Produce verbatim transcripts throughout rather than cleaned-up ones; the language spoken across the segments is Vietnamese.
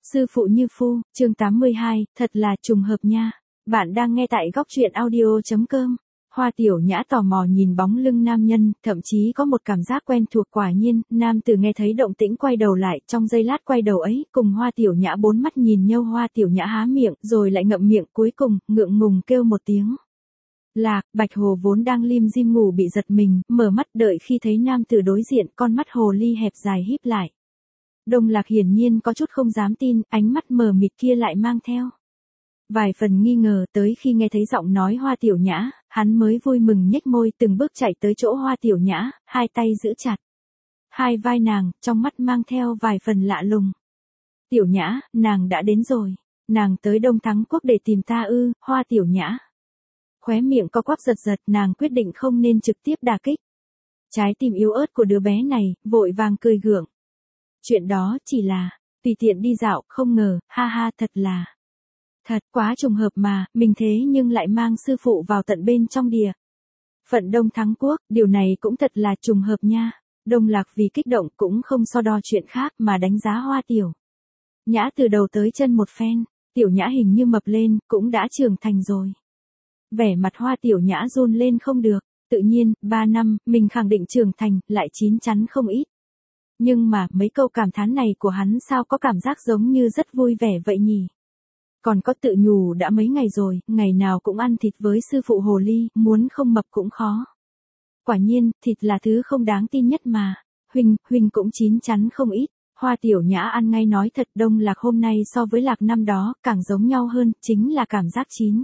Sư phụ như phu, chương tám mươi hai, thật là trùng hợp nha. Bạn đang nghe tại góc truyện audio chấm com. Hoa Tiểu Nhã tò mò nhìn bóng lưng nam nhân, thậm chí có một cảm giác quen thuộc. Quả nhiên, nam tử nghe thấy động tĩnh quay đầu lại, trong giây lát quay đầu ấy, cùng Hoa Tiểu Nhã bốn mắt nhìn nhau. Hoa Tiểu Nhã há miệng, rồi lại ngậm miệng, cuối cùng, ngượng ngùng kêu một tiếng. Lạc, Bạch Hồ vốn đang lim dim ngủ bị giật mình, mở mắt đợi khi thấy nam tử đối diện, con mắt hồ ly hẹp dài híp lại. Đông Lạc hiển nhiên có chút không dám tin, ánh mắt mờ mịt kia lại mang theo vài phần nghi ngờ. Tới khi nghe thấy giọng nói Hoa Tiểu Nhã, hắn mới vui mừng nhếch môi, từng bước chạy tới chỗ Hoa Tiểu Nhã, hai tay giữ chặt hai vai nàng, trong mắt mang theo vài phần lạ lùng. Tiểu Nhã, nàng đã đến rồi. Nàng tới Đông Thắng Quốc để tìm ta ư? Hoa Tiểu Nhã khóe miệng co quắp giật giật, nàng quyết định không nên trực tiếp đả kích trái tim yếu ớt của đứa bé này, vội vàng cười gượng. Chuyện đó chỉ là tùy tiện đi dạo, không ngờ, ha ha, thật là thật quá trùng hợp mà, mình thế nhưng lại mang sư phụ vào tận bên trong địa phận Đông Thắng Quốc, điều này cũng thật là trùng hợp nha. Đông Lạc vì kích động cũng không so đo chuyện khác mà đánh giá Hoa Tiểu Nhã từ đầu tới chân một phen. Tiểu Nhã hình như mập lên, cũng đã trưởng thành rồi. Vẻ mặt Hoa Tiểu Nhã run lên không được. Tự nhiên, ba năm, mình khẳng định trưởng thành, lại chín chắn không ít. Nhưng mà, mấy câu cảm thán này của hắn sao có cảm giác giống như rất vui vẻ vậy nhỉ? Còn có tự nhủ đã mấy ngày rồi, ngày nào cũng ăn thịt với sư phụ hồ ly, muốn không mập cũng khó. Quả nhiên, thịt là thứ không đáng tin nhất mà. Huynh, huynh cũng chín chắn không ít. Hoa Tiểu Nhã ăn ngay nói thật. Đông Lạc hôm nay so với Lạc năm đó, càng giống nhau hơn, chính là cảm giác chín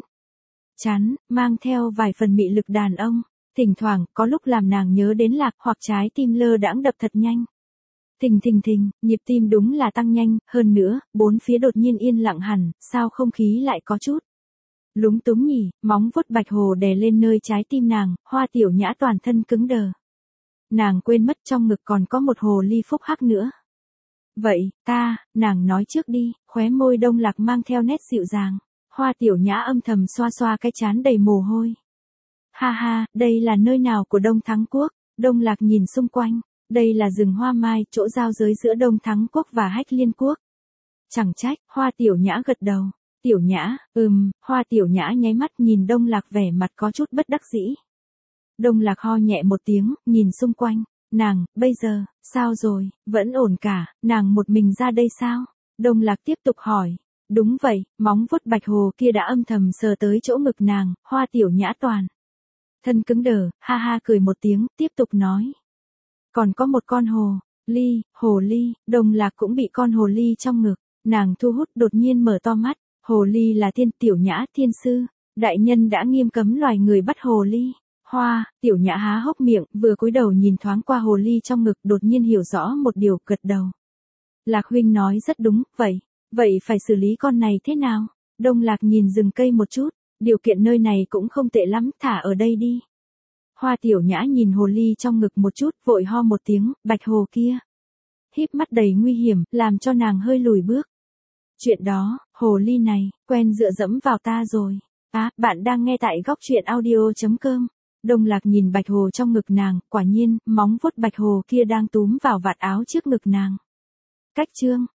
chắn, mang theo vài phần mị lực đàn ông. Thỉnh thoảng, có lúc làm nàng nhớ đến Lạc, hoặc trái tim lơ đãng đập thật nhanh. Thình thình thình, nhịp tim đúng là tăng nhanh, hơn nữa, bốn phía đột nhiên yên lặng hẳn, sao không khí lại có chút lúng túng nhỉ? Móng vuốt Bạch Hồ đè lên nơi trái tim nàng, Hoa Tiểu Nhã toàn thân cứng đờ. Nàng quên mất trong ngực còn có một hồ ly phúc hắc nữa. Vậy, ta, nàng nói trước đi. Khóe môi Đông Lạc mang theo nét dịu dàng. Hoa Tiểu Nhã âm thầm xoa xoa cái trán đầy mồ hôi. Ha ha, đây là nơi nào của Đông Thắng Quốc? Đông Lạc nhìn xung quanh. Đây là rừng hoa mai, chỗ giao giới giữa Đông Thắng Quốc và Hách Liên Quốc. Chẳng trách. Hoa Tiểu Nhã gật đầu. Tiểu Nhã, ừm, Hoa Tiểu Nhã nháy mắt nhìn Đông Lạc vẻ mặt có chút bất đắc dĩ. Đông Lạc ho nhẹ một tiếng, nhìn xung quanh. Nàng, bây giờ, sao rồi, vẫn ổn cả, nàng một mình ra đây sao? Đông Lạc tiếp tục hỏi. Đúng vậy, móng vuốt Bạch Hồ kia đã âm thầm sờ tới chỗ ngực nàng. Hoa Tiểu Nhã toàn thân cứng đờ, ha ha cười một tiếng, tiếp tục nói. Còn có một con hồ ly, hồ ly. Đông Lạc cũng bị con hồ ly trong ngực nàng thu hút, đột nhiên mở to mắt. Hồ ly là thiên. Tiểu Nhã, thiên sư đại nhân đã nghiêm cấm loài người bắt hồ ly. Hoa Tiểu Nhã há hốc miệng, vừa cúi đầu nhìn thoáng qua hồ ly trong ngực, đột nhiên hiểu rõ một điều, gật đầu. Lạc huynh nói rất đúng. Vậy, vậy phải xử lý con này thế nào? Đông Lạc nhìn rừng cây một chút, điều kiện nơi này cũng không tệ lắm, thả ở đây đi. Hoa Tiểu Nhã nhìn hồ ly trong ngực một chút, vội ho một tiếng. Bạch Hồ kia híp mắt đầy nguy hiểm, làm cho nàng hơi lùi bước. Chuyện đó, hồ ly này, quen dựa dẫm vào ta rồi. Á, à, bạn đang nghe tại góc truyện audio chấm com. Đông Lạc nhìn Bạch Hồ trong ngực nàng, quả nhiên, móng vuốt Bạch Hồ kia đang túm vào vạt áo trước ngực nàng. Cách chương